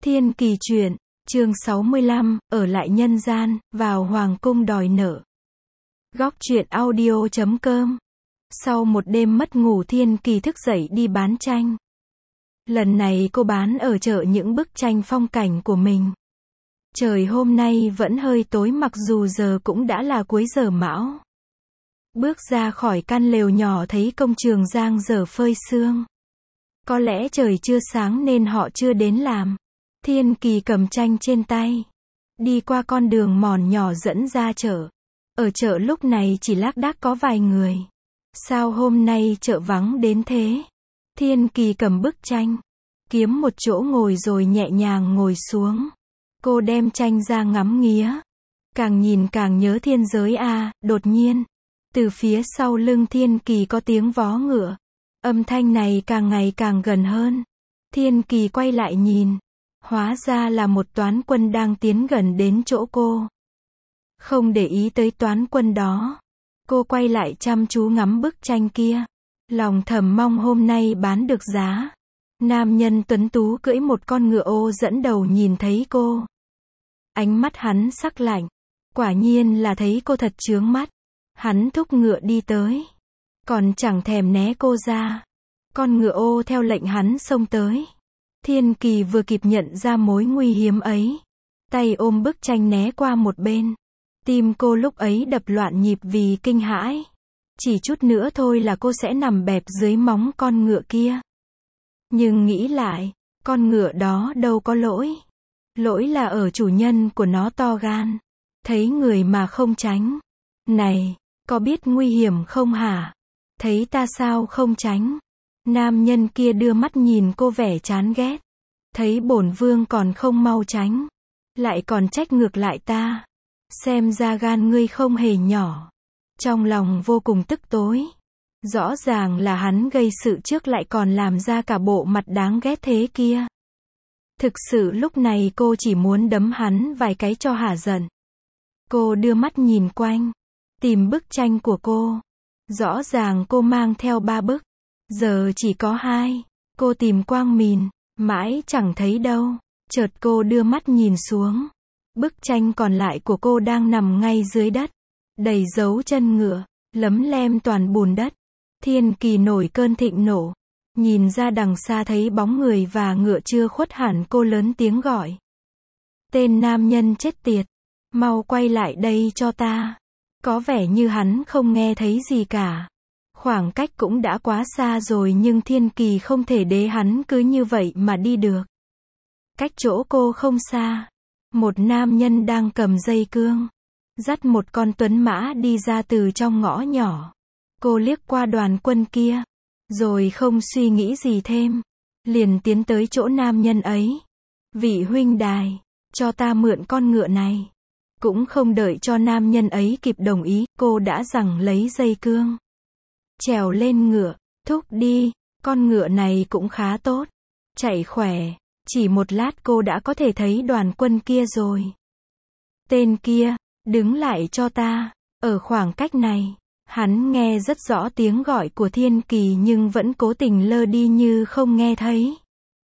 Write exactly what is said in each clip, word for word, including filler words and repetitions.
Thiên Kỳ truyện, chương sáu mươi lăm, ở lại nhân gian, vào hoàng cung đòi nợ. Góc truyện audio chấm com. Sau một đêm mất ngủ, Thiên Kỳ thức dậy đi bán tranh. Lần này cô bán ở chợ những bức tranh phong cảnh của mình. Trời hôm nay vẫn hơi tối mặc dù giờ cũng đã là cuối giờ mão. Bước ra khỏi căn lều nhỏ thấy công trường giang dở phơi sương. Có lẽ trời chưa sáng nên họ chưa đến làm. Thiên Kỳ cầm tranh trên tay, đi qua con đường mòn nhỏ dẫn ra chợ. Ở chợ lúc này chỉ lác đác có vài người. Sao hôm nay chợ vắng đến thế? Thiên Kỳ cầm bức tranh, kiếm một chỗ ngồi rồi nhẹ nhàng ngồi xuống. Cô đem tranh ra ngắm nghía. Càng nhìn càng nhớ thiên giới a. À, đột nhiên, từ phía sau lưng Thiên Kỳ có tiếng vó ngựa. Âm thanh này càng ngày càng gần hơn. Thiên Kỳ quay lại nhìn. Hóa ra là một toán quân đang tiến gần đến chỗ cô. Không để ý tới toán quân đó, cô quay lại chăm chú ngắm bức tranh kia. Lòng thầm mong hôm nay bán được giá. Nam nhân tuấn tú cưỡi một con ngựa ô dẫn đầu nhìn thấy cô. Ánh mắt hắn sắc lạnh. Quả nhiên là thấy cô thật chướng mắt. Hắn thúc ngựa đi tới. Còn chẳng thèm né cô ra. Con ngựa ô theo lệnh hắn xông tới. Thiên Kỳ vừa kịp nhận ra mối nguy hiểm ấy. Tay ôm bức tranh né qua một bên. Tim cô lúc ấy đập loạn nhịp vì kinh hãi. Chỉ chút nữa thôi là cô sẽ nằm bẹp dưới móng con ngựa kia. Nhưng nghĩ lại, con ngựa đó đâu có lỗi. Lỗi là ở chủ nhân của nó to gan. Thấy người mà không tránh. Này, có biết nguy hiểm không hả? Thấy ta sao không tránh? Nam nhân kia đưa mắt nhìn cô vẻ chán ghét. Thấy bổn vương còn không mau tránh, lại còn trách ngược lại ta. Xem ra gan ngươi không hề nhỏ. Trong lòng vô cùng tức tối. Rõ ràng là hắn gây sự trước lại còn làm ra cả bộ mặt đáng ghét thế kia. Thực sự lúc này cô chỉ muốn đấm hắn vài cái cho hả giận. Cô đưa mắt nhìn quanh, tìm bức tranh của cô. Rõ ràng cô mang theo ba bức. Giờ chỉ có hai. Cô tìm quang mìn, mãi chẳng thấy đâu. Chợt cô đưa mắt nhìn xuống. Bức tranh còn lại của cô đang nằm ngay dưới đất. Đầy dấu chân ngựa, lấm lem toàn bùn đất. Thiên Kỳ nổi cơn thịnh nộ. Nhìn ra đằng xa thấy bóng người và ngựa chưa khuất hẳn, cô lớn tiếng gọi. Tên nam nhân chết tiệt, mau quay lại đây cho ta. Có vẻ như hắn không nghe thấy gì cả. Khoảng cách cũng đã quá xa rồi nhưng Thiên Kỳ không thể để hắn cứ như vậy mà đi được. Cách chỗ cô không xa, một nam nhân đang cầm dây cương, dắt một con tuấn mã đi ra từ trong ngõ nhỏ. Cô liếc qua đoàn quân kia, rồi không suy nghĩ gì thêm, liền tiến tới chỗ nam nhân ấy. Vị huynh đài, cho ta mượn con ngựa này. Cũng không đợi cho nam nhân ấy kịp đồng ý, cô đã giằng lấy dây cương. Trèo lên ngựa, thúc đi, con ngựa này cũng khá tốt. Chạy khỏe, chỉ một lát cô đã có thể thấy đoàn quân kia rồi. Tên kia, đứng lại cho ta. Ở khoảng cách này, hắn nghe rất rõ tiếng gọi của Thiên Kỳ nhưng vẫn cố tình lơ đi như không nghe thấy.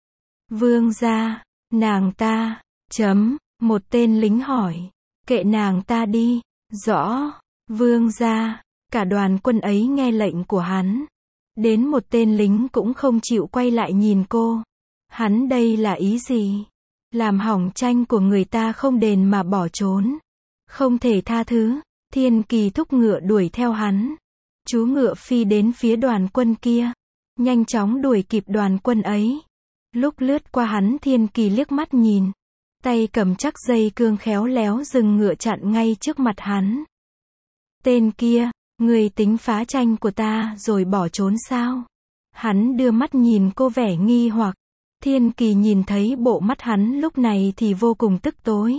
Vương gia, nàng ta, chấm, một tên lính hỏi. Kệ nàng ta đi. Rõ, vương gia. Cả đoàn quân ấy nghe lệnh của hắn. Đến một tên lính cũng không chịu quay lại nhìn cô. Hắn đây là ý gì? Làm hỏng tranh của người ta không đền mà bỏ trốn. Không thể tha thứ. Thiên Kỳ thúc ngựa đuổi theo hắn. Chú ngựa phi đến phía đoàn quân kia. Nhanh chóng đuổi kịp đoàn quân ấy. Lúc lướt qua hắn, Thiên Kỳ liếc mắt nhìn. Tay cầm chắc dây cương khéo léo dừng ngựa chặn ngay trước mặt hắn. Tên kia, người tính phá tranh của ta rồi bỏ trốn sao? Hắn đưa mắt nhìn cô vẻ nghi hoặc. Thiên Kỳ nhìn thấy bộ mắt hắn lúc này thì vô cùng tức tối.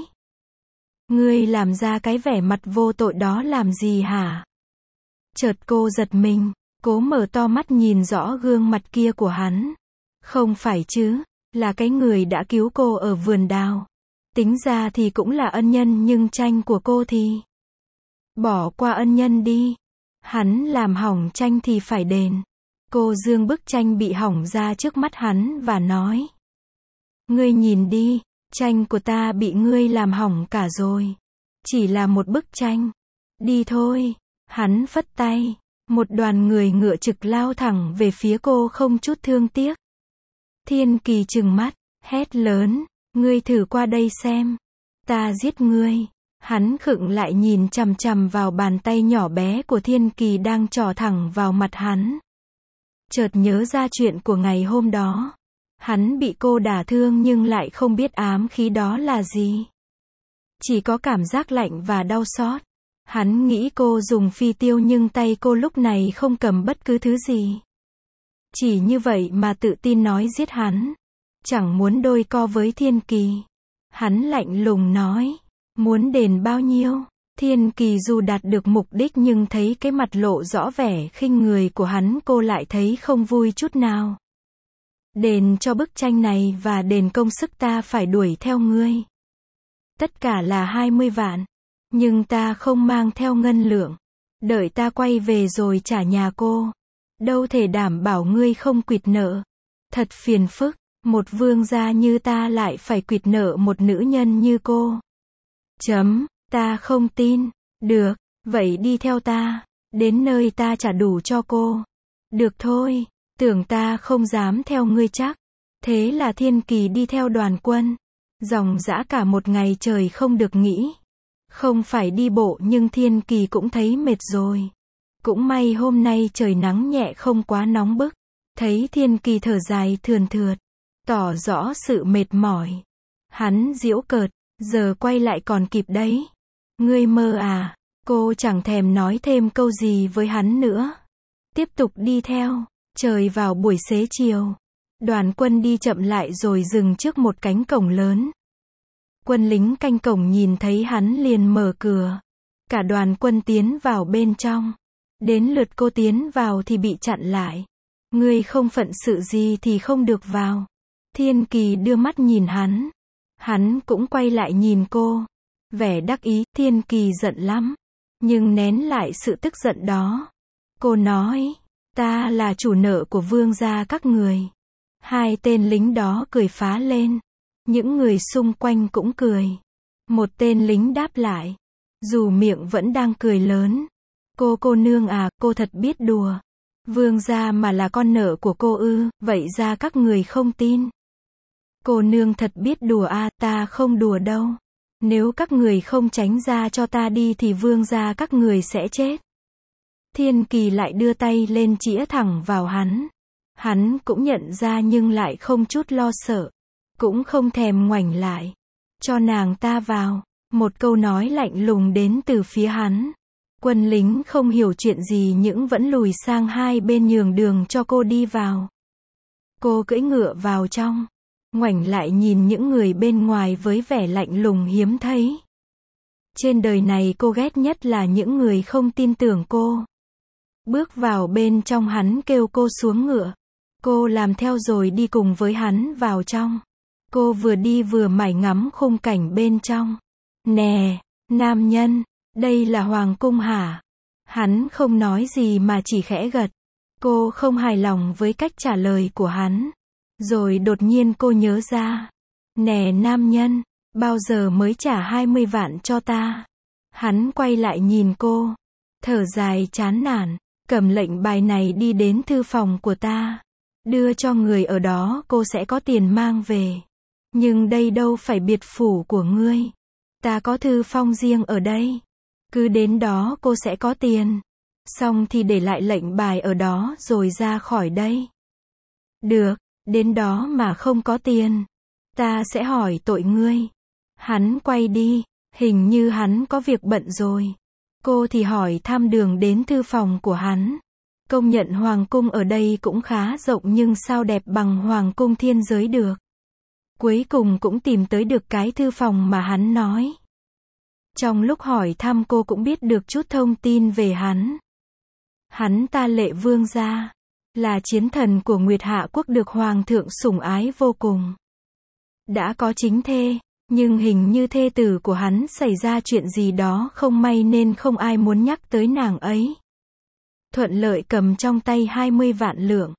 Ngươi làm ra cái vẻ mặt vô tội đó làm gì hả? Chợt cô giật mình, cố mở to mắt nhìn rõ gương mặt kia của hắn. Không phải chứ, là cái người đã cứu cô ở vườn đào. Tính ra thì cũng là ân nhân nhưng tranh của cô thì... Bỏ qua ân nhân đi. Hắn làm hỏng tranh thì phải đền. Cô giương bức tranh bị hỏng ra trước mắt hắn và nói. Ngươi nhìn đi, tranh của ta bị ngươi làm hỏng cả rồi. Chỉ là một bức tranh. Đi thôi. Hắn phất tay. Một đoàn người ngựa trực lao thẳng về phía cô không chút thương tiếc. Thiên Kỳ trừng mắt, hét lớn, ngươi thử qua đây xem. Ta giết ngươi. Hắn khựng lại nhìn chằm chằm vào bàn tay nhỏ bé của Thiên Kỳ đang trỏ thẳng vào mặt hắn. Chợt nhớ ra chuyện của ngày hôm đó. Hắn bị cô đả thương nhưng lại không biết ám khí đó là gì. Chỉ có cảm giác lạnh và đau xót. Hắn nghĩ cô dùng phi tiêu nhưng tay cô lúc này không cầm bất cứ thứ gì. Chỉ như vậy mà tự tin nói giết hắn. Chẳng muốn đôi co với Thiên Kỳ. Hắn lạnh lùng nói. Muốn đền bao nhiêu? Thiên Kỳ dù đạt được mục đích nhưng thấy cái mặt lộ rõ vẻ khinh người của hắn cô lại thấy không vui chút nào. Đền cho bức tranh này và đền công sức ta phải đuổi theo ngươi. Tất cả là hai mươi vạn. Nhưng ta không mang theo ngân lượng. Đợi ta quay về rồi trả nhà cô. Đâu thể đảm bảo ngươi không quỵt nợ. Thật phiền phức, một vương gia như ta lại phải quỵt nợ một nữ nhân như cô. Chấm, ta không tin. Được, vậy đi theo ta. Đến nơi ta trả đủ cho cô. Được thôi, tưởng ta không dám theo ngươi chắc. Thế là Thiên Kỳ đi theo đoàn quân. Dòng dã cả một ngày trời không được nghỉ. Không phải đi bộ nhưng Thiên Kỳ cũng thấy mệt rồi. Cũng may hôm nay trời nắng nhẹ không quá nóng bức. Thấy Thiên Kỳ thở dài thườn thượt. Tỏ rõ sự mệt mỏi. Hắn giễu cợt. Giờ quay lại còn kịp đấy. Ngươi mơ à. Cô chẳng thèm nói thêm câu gì với hắn nữa. Tiếp tục đi theo. Trời vào buổi xế chiều. Đoàn quân đi chậm lại rồi dừng trước một cánh cổng lớn. Quân lính canh cổng nhìn thấy hắn liền mở cửa. Cả đoàn quân tiến vào bên trong. Đến lượt cô tiến vào thì bị chặn lại. Ngươi không phận sự gì thì không được vào. Thiên Kỳ đưa mắt nhìn hắn. Hắn cũng quay lại nhìn cô. Vẻ đắc ý, Thiên Kỳ giận lắm. Nhưng nén lại sự tức giận đó. Cô nói, ta là chủ nợ của vương gia các người. Hai tên lính đó cười phá lên. Những người xung quanh cũng cười. Một tên lính đáp lại. Dù miệng vẫn đang cười lớn. Cô cô nương à, cô thật biết đùa. Vương gia mà là con nợ của cô ư, vậy ra các người không tin. Cô nương thật biết đùa à, ta không đùa đâu. Nếu các người không tránh ra cho ta đi thì vương gia các người sẽ chết. Thiên Kỳ lại đưa tay lên chĩa thẳng vào hắn. Hắn cũng nhận ra nhưng lại không chút lo sợ. Cũng không thèm ngoảnh lại. Cho nàng ta vào. Một câu nói lạnh lùng đến từ phía hắn. Quân lính không hiểu chuyện gì nhưng vẫn lùi sang hai bên nhường đường cho cô đi vào. Cô cưỡi ngựa vào trong. Ngoảnh lại nhìn những người bên ngoài với vẻ lạnh lùng hiếm thấy. Trên đời này cô ghét nhất là những người không tin tưởng cô. Bước vào bên trong hắn kêu cô xuống ngựa. Cô làm theo rồi đi cùng với hắn vào trong. Cô vừa đi vừa mải ngắm khung cảnh bên trong. Nè, nam nhân, đây là hoàng cung hả? Hắn không nói gì mà chỉ khẽ gật. Cô không hài lòng với cách trả lời của hắn. Rồi đột nhiên cô nhớ ra. Nè nam nhân, bao giờ mới trả hai mươi vạn cho ta? Hắn quay lại nhìn cô. Thở dài chán nản. Cầm lệnh bài này đi đến thư phòng của ta. Đưa cho người ở đó cô sẽ có tiền mang về. Nhưng đây đâu phải biệt phủ của ngươi. Ta có thư phong riêng ở đây. Cứ đến đó cô sẽ có tiền. Xong thì để lại lệnh bài ở đó rồi ra khỏi đây. Được, đến đó mà không có tiền. Ta sẽ hỏi tội ngươi. Hắn quay đi, hình như hắn có việc bận rồi. Cô thì hỏi thăm đường đến thư phòng của hắn. Công nhận hoàng cung ở đây cũng khá rộng nhưng sao đẹp bằng hoàng cung thiên giới được. Cuối cùng cũng tìm tới được cái thư phòng mà hắn nói. Trong lúc hỏi thăm cô cũng biết được chút thông tin về hắn. Hắn ta Lệ Vương gia, là chiến thần của Nguyệt Hạ Quốc được hoàng thượng sủng ái vô cùng. Đã có chính thê, nhưng hình như thê tử của hắn xảy ra chuyện gì đó không may nên không ai muốn nhắc tới nàng ấy. Thuận lợi cầm trong tay hai mươi vạn lượng.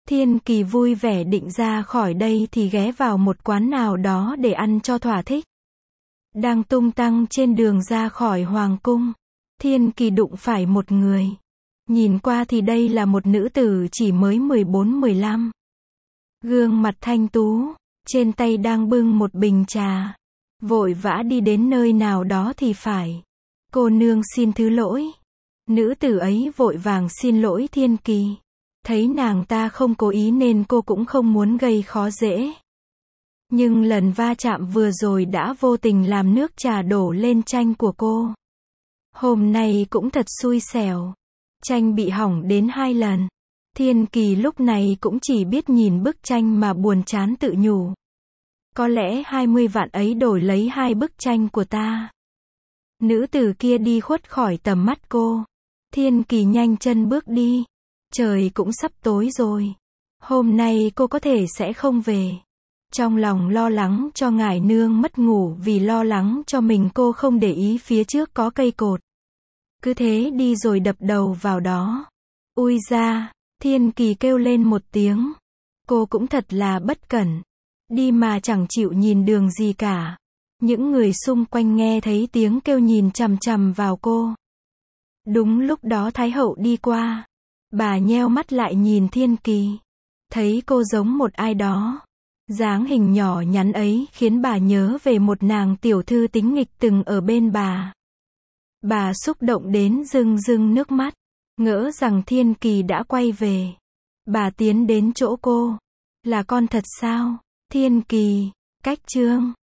Thiên Kỳ vui vẻ định ra khỏi đây thì ghé vào một quán nào đó để ăn cho thỏa thích. Đang tung tăng trên đường ra khỏi hoàng cung, Thiên Kỳ đụng phải một người. Nhìn qua thì đây là một nữ tử chỉ mới mười bốn mười lăm. Gương mặt thanh tú, trên tay đang bưng một bình trà. Vội vã đi đến nơi nào đó thì phải. Cô nương xin thứ lỗi. Nữ tử ấy vội vàng xin lỗi Thiên Kỳ. Thấy nàng ta không cố ý nên cô cũng không muốn gây khó dễ. Nhưng lần va chạm vừa rồi đã vô tình làm nước trà đổ lên tranh của cô. Hôm nay cũng thật xui xẻo. Tranh bị hỏng đến hai lần. Thiên Kỳ lúc này cũng chỉ biết nhìn bức tranh mà buồn chán tự nhủ. Có lẽ hai mươi vạn ấy đổi lấy hai bức tranh của ta. Nữ tử kia đi khuất khỏi tầm mắt cô. Thiên Kỳ nhanh chân bước đi. Trời cũng sắp tối rồi. Hôm nay cô có thể sẽ không về. Trong lòng lo lắng cho ngải nương mất ngủ vì lo lắng cho mình, cô không để ý phía trước có cây cột. Cứ thế đi rồi đập đầu vào đó. Ui da, Thiên Kỳ kêu lên một tiếng. Cô cũng thật là bất cẩn. Đi mà chẳng chịu nhìn đường gì cả. Những người xung quanh nghe thấy tiếng kêu nhìn chằm chằm vào cô. Đúng lúc đó Thái hậu đi qua. Bà nheo mắt lại nhìn Thiên Kỳ. Thấy cô giống một ai đó. Dáng hình nhỏ nhắn ấy khiến bà nhớ về một nàng tiểu thư tính nghịch từng ở bên bà. Bà xúc động đến rưng rưng nước mắt. Ngỡ rằng Thiên Kỳ đã quay về. Bà tiến đến chỗ cô. Là con thật sao? Thiên Kỳ, cách chương